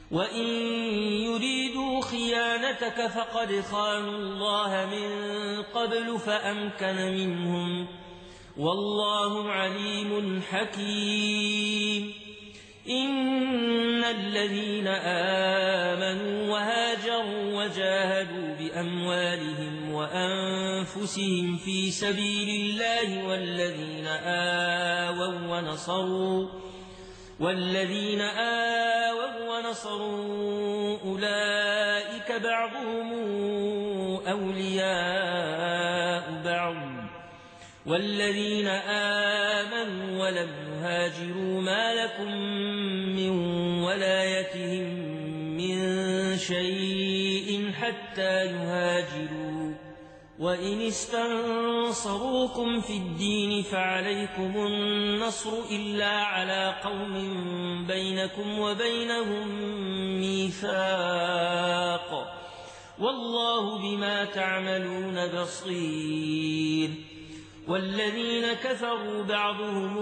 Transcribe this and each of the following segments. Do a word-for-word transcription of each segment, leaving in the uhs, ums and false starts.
وإن يريدوا خيانتك فقد خانوا الله من قبل فأمكن منهم والله عليم حكيم إن الذين آمنوا وهاجروا وجاهدوا بأموالهم وأنفسهم في سبيل الله والذين آووا ونصروا والذين آووا ونصروا أولئك بعضهم أولياء بعض والذين آمنوا ولم يهاجروا ما لكم من ولايتهم من شيء حتى يهاجروا وإن استنصروكم في الدين فعليكم النصر إلا على قوم بينكم وبينهم ميثاق والله بما تعملون بصير والذين كفروا بعضهم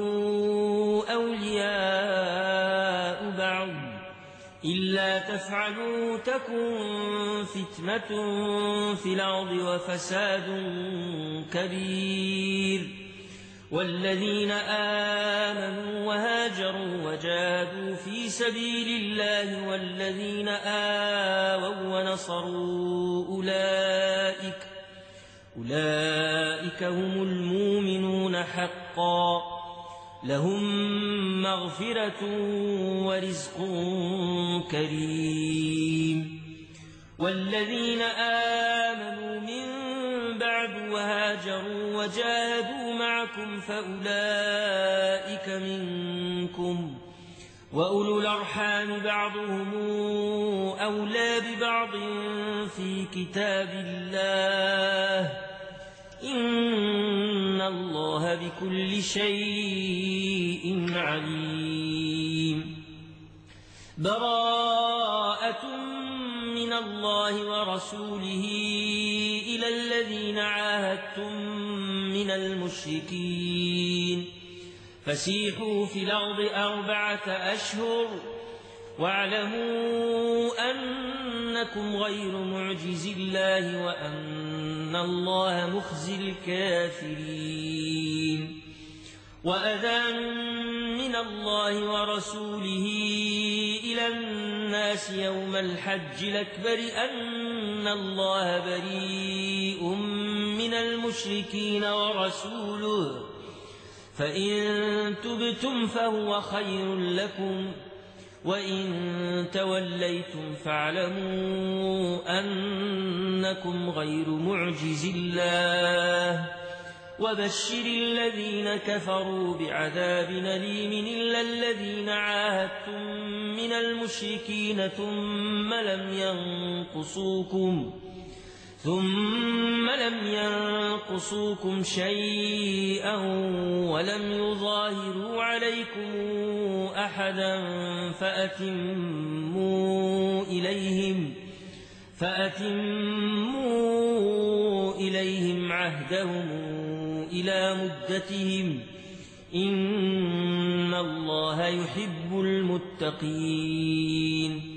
أولياء بعض إلا تفعلوا تكن فتنة في الأرض وفساد كبير والذين آمنوا وهاجروا وجاهدوا في سبيل الله والذين آووا ونصروا أولئك أولئك هم المؤمنون حقا لهم مغفرة ورزق كريم والذين آمنوا من بعد وهاجروا وجاهدوا معكم فأولئك منكم وأولو الأرحام بعضهم أولى ببعض في كتاب الله إن الله بكل شيء عليم براءة من الله ورسوله إلى الذين عاهدتم من المشركين فسيحوا في الأرض أربعة أشهر واعلموا أنكم غير معجز الله وأن الله مخزي الكافرين وأذان من الله ورسوله إلى الناس يوم الحج الأكبر أن الله بريء من المشركين ورسوله فإن تبتم فهو خير لكم وإن توليتم فاعلموا أنكم غير معجز الله وبشر الذين كفروا بعذاب أليم إلا الذين عاهدتم من المشركين ثم لم ينقصوكم ثم لم ينقصوكم شيئا ولم يظاهروا عليكم أحدا فأتموا إليهم فأتموا إليهم عهدهم إلى مدتهم إن الله يحب المتقين